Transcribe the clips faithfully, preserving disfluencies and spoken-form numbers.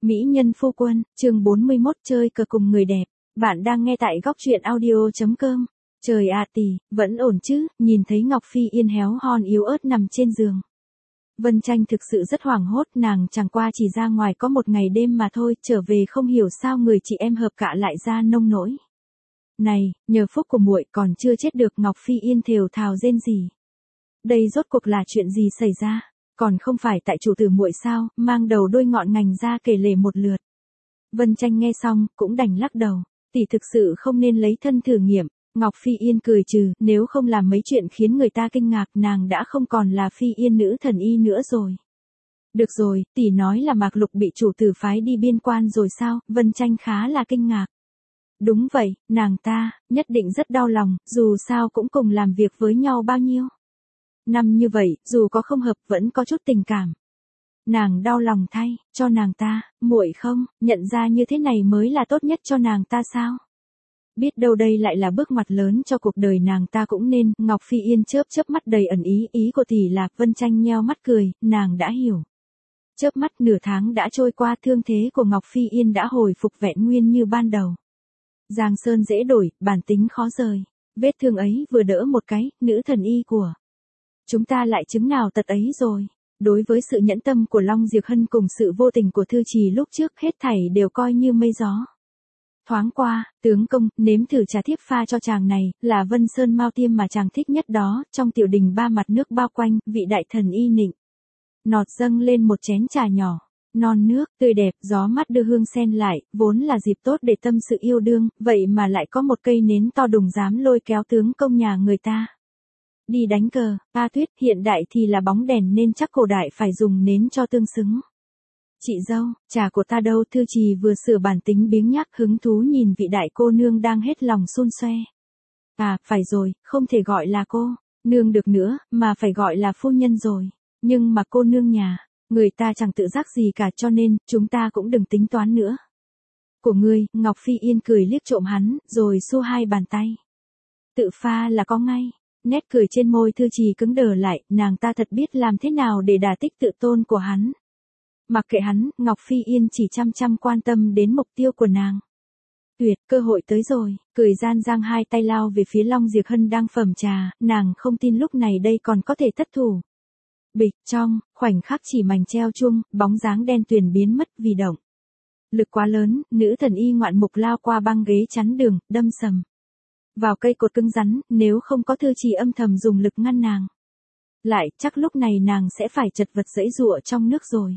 Mỹ nhân phu quân, chương bốn mươi mốt chơi cờ cùng người đẹp. Bạn đang nghe tại góc truyện audio chấm com. Trời ạ tỷ, vẫn ổn chứ, nhìn thấy Ngọc Phi Yên héo hon yếu ớt nằm trên giường. Vân Tranh thực sự rất hoảng hốt, nàng chẳng qua chỉ ra ngoài có một ngày đêm mà thôi, trở về không hiểu sao người chị em hợp cạ lại ra nông nỗi. Này, nhờ phúc của muội còn chưa chết được. Ngọc Phi Yên thều thào rên rỉ. Đây rốt cuộc là chuyện gì xảy ra? Còn không phải tại chủ tử muội sao, mang đầu đôi ngọn ngành ra kể lể một lượt. Vân Tranh nghe xong, cũng đành lắc đầu, tỷ thực sự không nên lấy thân thử nghiệm. Ngọc Phi Yên cười trừ, nếu không làm mấy chuyện khiến người ta kinh ngạc, nàng đã không còn là Phi Yên nữ thần y nữa rồi. Được rồi, tỷ nói là Mạc Lục bị chủ tử phái đi biên quan rồi sao? Vân Tranh khá là kinh ngạc. Đúng vậy, nàng ta, nhất định rất đau lòng, dù sao cũng cùng làm việc với nhau bao nhiêu năm như vậy, dù có không hợp vẫn có chút tình cảm. Nàng đau lòng thay, cho nàng ta, muội không, nhận ra như thế này mới là tốt nhất cho nàng ta sao? Biết đâu đây lại là bước ngoặt lớn cho cuộc đời nàng ta cũng nên. Ngọc Phi Yên chớp chớp mắt đầy ẩn ý, ý của tỷ là. Vân Tranh nheo mắt cười, nàng đã hiểu. Chớp mắt nửa tháng đã trôi qua, thương thế của Ngọc Phi Yên đã hồi phục vẹn nguyên như ban đầu. Giang sơn dễ đổi, bản tính khó rời. Vết thương ấy vừa đỡ một cái, nữ thần y của chúng ta lại chứng nào tật ấy rồi. Đối với sự nhẫn tâm của Long Diệp Hân cùng sự vô tình của Thư Trì lúc trước, hết thảy đều coi như mây gió. Thoáng qua, tướng công, nếm thử trà thiếp pha cho chàng này, là Vân Sơn Mao Tiêm mà chàng thích nhất đó. Trong tiểu đình ba mặt nước bao quanh, vị đại thần y nịnh nọt dâng lên một chén trà nhỏ, non nước, tươi đẹp, gió mát đưa hương sen lại, vốn là dịp tốt để tâm sự yêu đương, vậy mà lại có một cây nến to đùng dám lôi kéo tướng công nhà người ta đi đánh cờ. A Tuyết, hiện đại thì là bóng đèn nên chắc cổ đại phải dùng nến cho tương xứng. Chị dâu, trà của ta đâu? Thư Trì vừa sửa bản tính biếng nhác, hứng thú nhìn vị đại cô nương đang hết lòng xun xoe. À, phải rồi, không thể gọi là cô nương được nữa, mà phải gọi là phu nhân rồi. Nhưng mà cô nương nhà người ta chẳng tự giác gì cả, cho nên chúng ta cũng đừng tính toán nữa. Của ngươi. Ngọc Phi Yên cười liếc trộm hắn, rồi xua hai bàn tay. Tự pha là có ngay. Nét cười trên môi Thư Trì cứng đờ lại, nàng ta thật biết làm thế nào để đả kích tự tôn của hắn. Mặc kệ hắn, Ngọc Phi Yên chỉ chăm chăm quan tâm đến mục tiêu của nàng. Tuyệt, cơ hội tới rồi. Cười gian giang hai tay lao về phía Long Diệp Hân đang phẩm trà, nàng không tin lúc này đây còn có thể thất thủ. Bịch, trong khoảnh khắc chỉ mảnh treo chuông, bóng dáng đen tuyền biến mất vì động lực quá lớn, nữ thần y ngoạn mục lao qua băng ghế chắn đường, đâm sầm vào cây cột cứng rắn. Nếu không có Thư Trì âm thầm dùng lực ngăn nàng lại, chắc lúc này nàng sẽ phải chật vật giãy giụa trong nước rồi.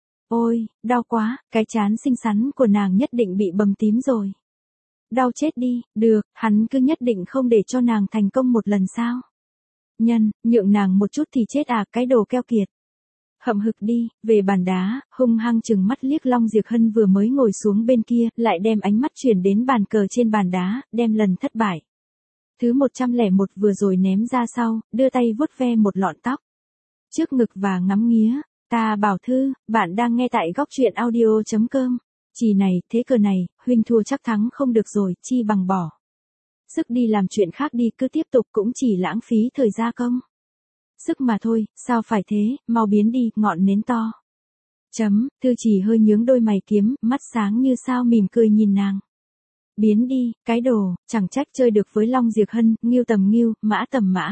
Ôi, đau quá, cái trán xinh xắn của nàng nhất định bị bầm tím rồi. Đau chết đi. Được, hắn cứ nhất định không để cho nàng thành công một lần sao? Nhân, nhượng nàng một chút thì chết à, cái đồ keo kiệt. Hậm hực đi. Về bàn đá, hung hăng chừng mắt liếc Long Diệp Hân vừa mới ngồi xuống bên kia, lại đem ánh mắt chuyển đến bàn cờ trên bàn đá, đem lần thất bại thứ một trăm lẻ một vừa rồi ném ra sau, đưa tay vuốt ve một lọn tóc trước ngực và ngắm nghía. Ta bảo Thư, bạn đang nghe tại góc truyện audio chấm com. Chỉ này, thế cờ này, huynh thua chắc thắng không được rồi, chi bằng bỏ sức đi làm chuyện khác đi, cứ tiếp tục cũng chỉ lãng phí thời gian công sức mà thôi. Sao phải thế, mau biến đi, ngọn nến to. Chấm. Thư Trì hơi nhướng đôi mày kiếm, mắt sáng như sao mỉm cười nhìn nàng. Biến đi, cái đồ, chẳng trách chơi được với Long Diệp Hân, nghiêu tầm nghiêu, mã tầm mã.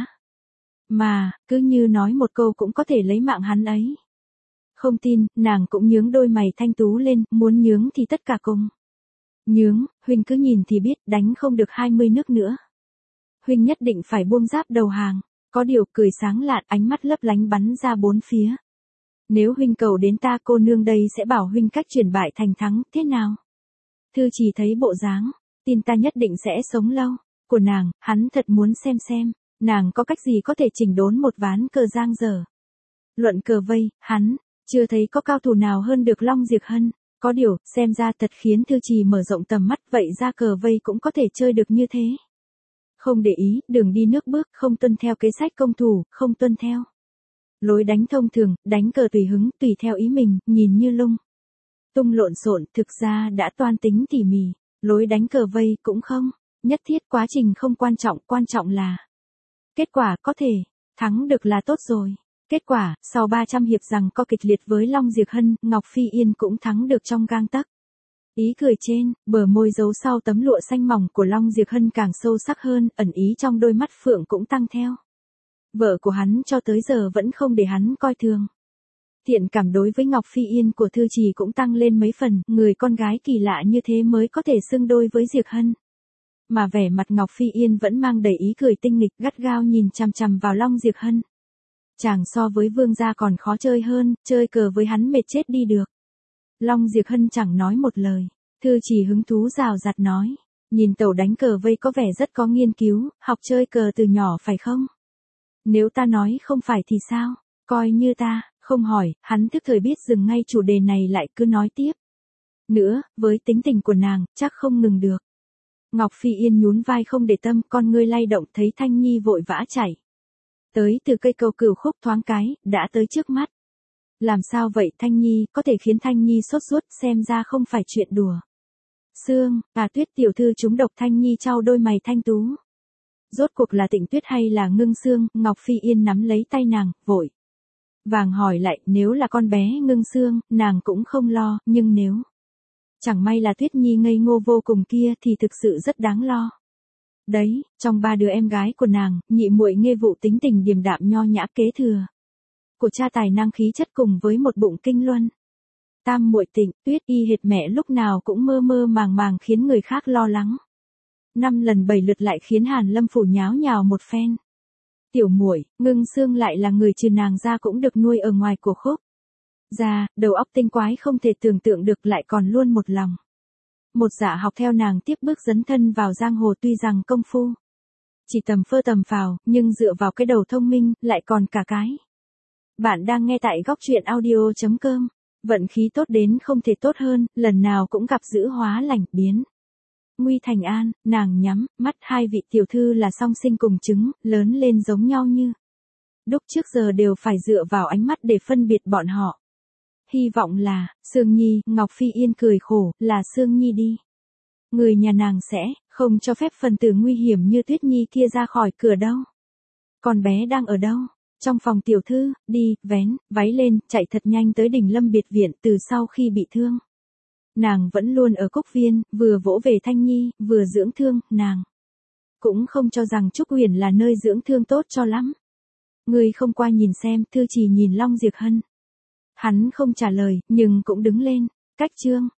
Mà, cứ như nói một câu cũng có thể lấy mạng hắn ấy. Không tin, nàng cũng nhướng đôi mày thanh tú lên, muốn nhướng thì tất cả cùng nhướng. Huynh cứ nhìn thì biết, đánh không được hai mươi nước nữa. Huynh nhất định phải buông giáp đầu hàng. Có điều, cười sáng lạn, ánh mắt lấp lánh bắn ra bốn phía. Nếu huynh cầu đến ta, cô nương đây sẽ bảo huynh cách chuyển bại thành thắng, thế nào? Thư Trì thấy bộ dáng tin ta nhất định sẽ sống lâu của nàng, hắn thật muốn xem xem nàng có cách gì có thể chỉnh đốn một ván cờ giang dở. Luận cờ vây, hắn chưa thấy có cao thủ nào hơn được Long Diệp Hân. Có điều, xem ra thật khiến Thư Trì mở rộng tầm mắt, vậy ra cờ vây cũng có thể chơi được như thế. Không để ý, đường đi nước bước, không tuân theo kế sách công thủ, không tuân theo lối đánh thông thường, đánh cờ tùy hứng, tùy theo ý mình, nhìn như lung tung lộn xộn, thực ra đã toan tính tỉ mỉ. Lối đánh cờ vây cũng không nhất thiết, quá trình không quan trọng, quan trọng là kết quả. Có thể thắng được là tốt rồi. Kết quả, sau ba trăm hiệp giằng co kịch liệt với Long Diệc Hân, Ngọc Phi Yên cũng thắng được trong gang tấc. Ý cười trên, bờ môi giấu sau tấm lụa xanh mỏng của Long Diệc Hân càng sâu sắc hơn, ẩn ý trong đôi mắt phượng cũng tăng theo. Vợ của hắn cho tới giờ vẫn không để hắn coi thường. Thiện cảm đối với Ngọc Phi Yên của Thư Trì cũng tăng lên mấy phần, người con gái kỳ lạ như thế mới có thể xưng đôi với Diệc Hân. Mà vẻ mặt Ngọc Phi Yên vẫn mang đầy ý cười tinh nghịch, gắt gao nhìn chằm chằm vào Long Diệc Hân. Chàng so với vương gia còn khó chơi hơn, chơi cờ với hắn mệt chết đi được. Long Diệc Hân chẳng nói một lời. Thư Trì hứng thú rào rạt nói, nhìn tẩu đánh cờ vây có vẻ rất có nghiên cứu, học chơi cờ từ nhỏ phải không? Nếu ta nói không phải thì sao? Coi như ta không hỏi, hắn tức thời biết dừng ngay chủ đề này lại cứ nói tiếp. Nữa, với tính tình của nàng, chắc không ngừng được. Ngọc Phi Yên nhún vai không để tâm, con ngươi lay động thấy Thanh Nhi vội vã chạy. Tới từ cây cầu Cửu Khúc thoáng cái, đã tới trước mắt. Làm sao vậy Thanh Nhi, có thể khiến Thanh Nhi sốt ruột, xem ra không phải chuyện đùa. Sương, à Tuyết tiểu thư trúng độc. Thanh Nhi trao đôi mày thanh tú. Rốt cuộc là Tịnh Tuyết hay là Ngưng Sương? Ngọc Phi Yên nắm lấy tay nàng, vội vàng hỏi lại, nếu là con bé Ngưng Sương, nàng cũng không lo, nhưng nếu chẳng may là Tuyết Nhi ngây ngô vô cùng kia thì thực sự rất đáng lo. Đấy, trong ba đứa em gái của nàng, nhị muội Nghê Vụ tính tình điềm đạm nho nhã kế thừa của cha tài năng khí chất cùng với một bụng kinh luân. Tam muội Tịnh Tuyết y hệt mẹ lúc nào cũng mơ mơ màng màng khiến người khác lo lắng. Năm lần bảy lượt lại khiến Hàn Lâm phủ nháo nhào một phen. Tiểu muội Ngưng Sương lại là người trừ nàng ra cũng được nuôi ở ngoài của Khúc gia, đầu óc tinh quái không thể tưởng tượng được, lại còn luôn một lòng một dạ học theo nàng tiếp bước dấn thân vào giang hồ, tuy rằng công phu chỉ tầm phơ tầm phào, nhưng dựa vào cái đầu thông minh, lại còn cả cái. Bạn đang nghe tại góc truyện audio chấm com. Vận khí tốt đến không thể tốt hơn, lần nào cũng gặp dữ hóa lành, biến nguy thành an. Nàng nhắm mắt, hai vị tiểu thư là song sinh cùng trứng, lớn lên giống nhau như đúc, trước giờ đều phải dựa vào ánh mắt để phân biệt bọn họ. Hy vọng là Sương Nhi. Ngọc Phi Yên cười khổ, là Sương Nhi đi. Người nhà nàng sẽ không cho phép phần tử nguy hiểm như Tuyết Nhi kia ra khỏi cửa đâu. Con bé đang ở đâu? Trong phòng tiểu thư. Đi, vén váy lên, chạy thật nhanh tới Đình Lâm biệt viện. Từ sau khi bị thương, nàng vẫn luôn ở Cúc Viên, vừa vỗ về Thanh Nhi, vừa dưỡng thương. Nàng cũng không cho rằng Trúc Huyền là nơi dưỡng thương tốt cho lắm. Người không qua nhìn xem. Thư Trì nhìn Long Diệc Hân. Hắn không trả lời, nhưng cũng đứng lên, cách trương